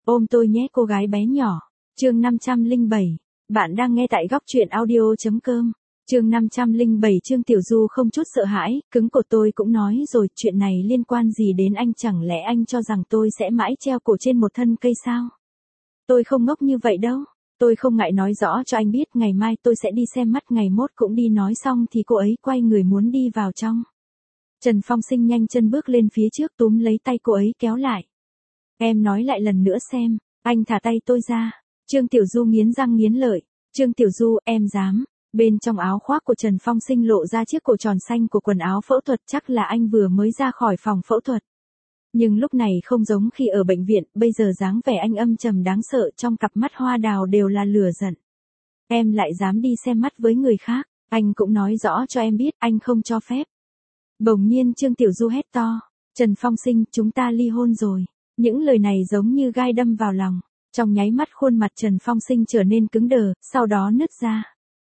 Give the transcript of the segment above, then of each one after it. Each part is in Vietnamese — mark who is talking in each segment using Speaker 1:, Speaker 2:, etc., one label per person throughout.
Speaker 1: Ôm tôi nhé cô gái bé nhỏ. Chương 507. Bạn đang nghe tại góc truyện audio.com. Chương 507. Trương Tiểu Du không chút sợ hãi, cứng cổ tôi cũng nói rồi, chuyện này liên quan gì đến anh, chẳng lẽ anh cho rằng tôi sẽ mãi treo cổ trên một thân cây sao? Tôi không ngốc như vậy đâu. Tôi không ngại nói rõ cho anh biết, ngày mai tôi sẽ đi xem mắt, ngày mốt cũng đi. Nói xong thì cô ấy quay người muốn đi vào trong. Trần Phong Sinh nhanh chân bước lên phía trước, túm lấy tay cô ấy kéo lại. Em nói lại lần nữa xem. Anh thả tay tôi ra. Trương Tiểu Du nghiến răng nghiến lợi. Trương Tiểu Du, em dám. Bên trong áo khoác của Trần Phong Sinh lộ ra chiếc cổ tròn xanh của quần áo phẫu thuật, chắc là anh vừa mới ra khỏi phòng phẫu thuật. Nhưng lúc này không giống khi ở bệnh viện, bây giờ dáng vẻ anh âm trầm đáng sợ, trong cặp mắt hoa đào đều là lửa giận. Em lại dám đi xem mắt với người khác, anh cũng nói rõ cho em biết, anh không cho phép. Bỗng nhiên Trương Tiểu Du hét to. Trần Phong Sinh, chúng ta ly hôn rồi. Những lời này giống như gai đâm vào lòng. Trong nháy mắt khuôn mặt Trần Phong Sinh trở nên cứng đờ, sau đó nứt ra.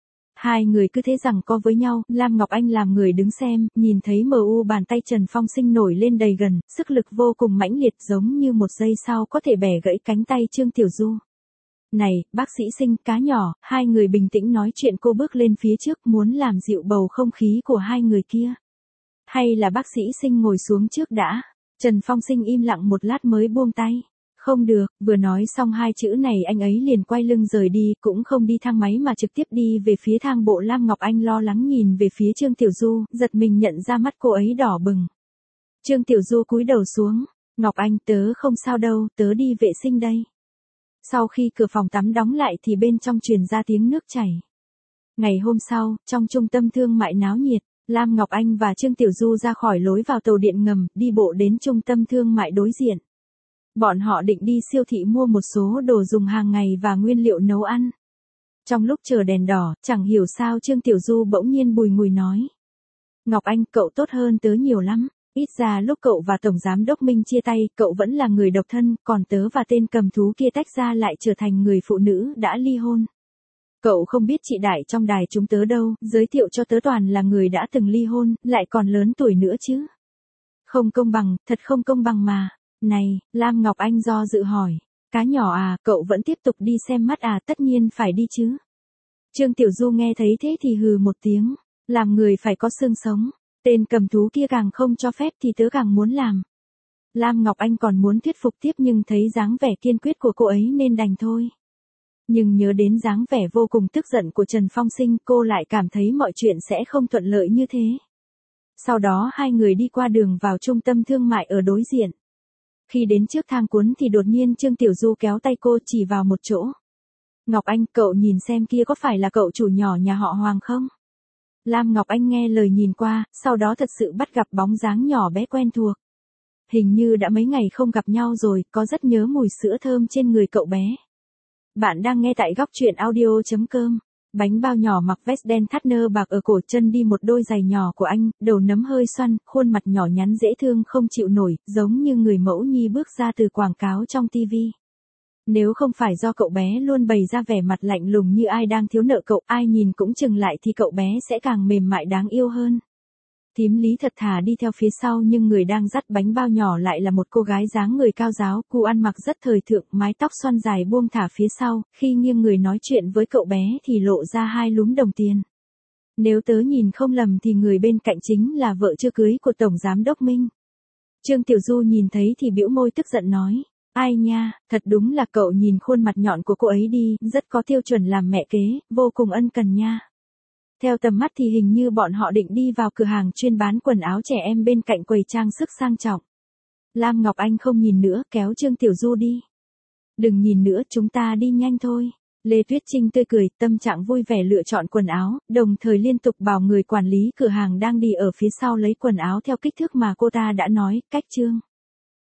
Speaker 1: Hai người cứ thế giằng co với nhau, Lam Ngọc Anh làm người đứng xem, nhìn thấy bàn tay Trần Phong Sinh nổi lên đầy gần, sức lực vô cùng mãnh liệt, giống như một giây sau có thể bẻ gãy cánh tay Trương Tiểu Du. Này, bác sĩ Sinh, cá nhỏ, hai người bình tĩnh nói chuyện. Cô bước lên phía trước muốn làm dịu bầu không khí của hai người kia. Hay là bác sĩ Sinh ngồi xuống trước đã? Trần Phong Sinh im lặng một lát mới buông tay. Không được, vừa nói xong hai chữ này anh ấy liền quay lưng rời đi, cũng không đi thang máy mà trực tiếp đi về phía thang bộ. Lam Ngọc Anh lo lắng nhìn về phía Trương Tiểu Du, giật mình nhận ra mắt cô ấy đỏ bừng. Trương Tiểu Du cúi đầu xuống. Ngọc Anh, tớ không sao đâu, tớ đi vệ sinh đây. Sau khi cửa phòng tắm đóng lại thì bên trong truyền ra tiếng nước chảy. Ngày hôm sau, trong trung tâm thương mại náo nhiệt, Lam Ngọc Anh và Trương Tiểu Du ra khỏi lối vào tàu điện ngầm, đi bộ đến trung tâm thương mại đối diện. Bọn họ định đi siêu thị mua một số đồ dùng hàng ngày và nguyên liệu nấu ăn. Trong lúc chờ đèn đỏ, chẳng hiểu sao Trương Tiểu Du bỗng nhiên bùi ngùi nói. Ngọc Anh, cậu tốt hơn tớ nhiều lắm. Ít ra lúc cậu và Tổng Giám Đốc Minh chia tay, cậu vẫn là người độc thân, còn tớ và tên cầm thú kia tách ra lại trở thành người phụ nữ đã ly hôn. Cậu không biết chị Đại trong đài chúng tớ đâu, giới thiệu cho tớ toàn là người đã từng ly hôn, lại còn lớn tuổi nữa chứ. Không công bằng, thật không công bằng mà. Này, Lam Ngọc Anh do dự hỏi. Cá nhỏ à, cậu vẫn tiếp tục đi xem mắt à? Tất nhiên phải đi chứ. Trương Tiểu Du nghe thấy thế thì hừ một tiếng. Làm người phải có xương sống. Tên cầm thú kia càng không cho phép thì tớ càng muốn làm. Lam Ngọc Anh còn muốn thuyết phục tiếp nhưng thấy dáng vẻ kiên quyết của cô ấy nên đành thôi. Nhưng nhớ đến dáng vẻ vô cùng tức giận của Trần Phong Sinh, cô lại cảm thấy mọi chuyện sẽ không thuận lợi như thế. Sau đó hai người đi qua đường vào trung tâm thương mại ở đối diện. Khi đến trước thang cuốn thì đột nhiên Trương Tiểu Du kéo tay cô chỉ vào một chỗ. Ngọc Anh, cậu nhìn xem kia có phải là cậu chủ nhỏ nhà họ Hoàng không? Lam Ngọc Anh nghe lời nhìn qua, sau đó thật sự bắt gặp bóng dáng nhỏ bé quen thuộc. Hình như đã mấy ngày không gặp nhau rồi, có rất nhớ mùi sữa thơm trên người cậu bé. Bạn đang nghe tại góc truyện audio.com. Bánh bao nhỏ mặc vest đen thắt nơ bạc ở cổ, chân đi một đôi giày nhỏ của anh, đầu nấm hơi xoăn, khuôn mặt nhỏ nhắn dễ thương không chịu nổi, giống như người mẫu nhi bước ra từ quảng cáo trong TV. Nếu không phải do cậu bé luôn bày ra vẻ mặt lạnh lùng như ai đang thiếu nợ cậu, ai nhìn cũng chừng lại thì cậu bé sẽ càng mềm mại đáng yêu hơn. Thím Lý thật thà đi theo phía sau nhưng người đang dắt bánh bao nhỏ lại là một cô gái dáng người cao ráo, cô ăn mặc rất thời thượng, mái tóc xoăn dài buông thả phía sau, khi nghiêng người nói chuyện với cậu bé thì lộ ra hai lúm đồng tiền. Nếu tớ nhìn không lầm thì người bên cạnh chính là vợ chưa cưới của Tổng Giám Đốc Minh. Trương Tiểu Du nhìn thấy thì bĩu môi tức giận nói. Ai nha, thật đúng là cậu nhìn khuôn mặt nhọn của cô ấy đi, rất có tiêu chuẩn làm mẹ kế, vô cùng ân cần nha. Theo tầm mắt thì hình như bọn họ định đi vào cửa hàng chuyên bán quần áo trẻ em bên cạnh quầy trang sức sang trọng. Lam Ngọc Anh không nhìn nữa, kéo Trương Tiểu Du đi. Đừng nhìn nữa, chúng ta đi nhanh thôi. Lê Tuyết Trinh tươi cười, tâm trạng vui vẻ lựa chọn quần áo, đồng thời liên tục bảo người quản lý cửa hàng đang đi ở phía sau lấy quần áo theo kích thước mà cô ta đã nói, cách Trương.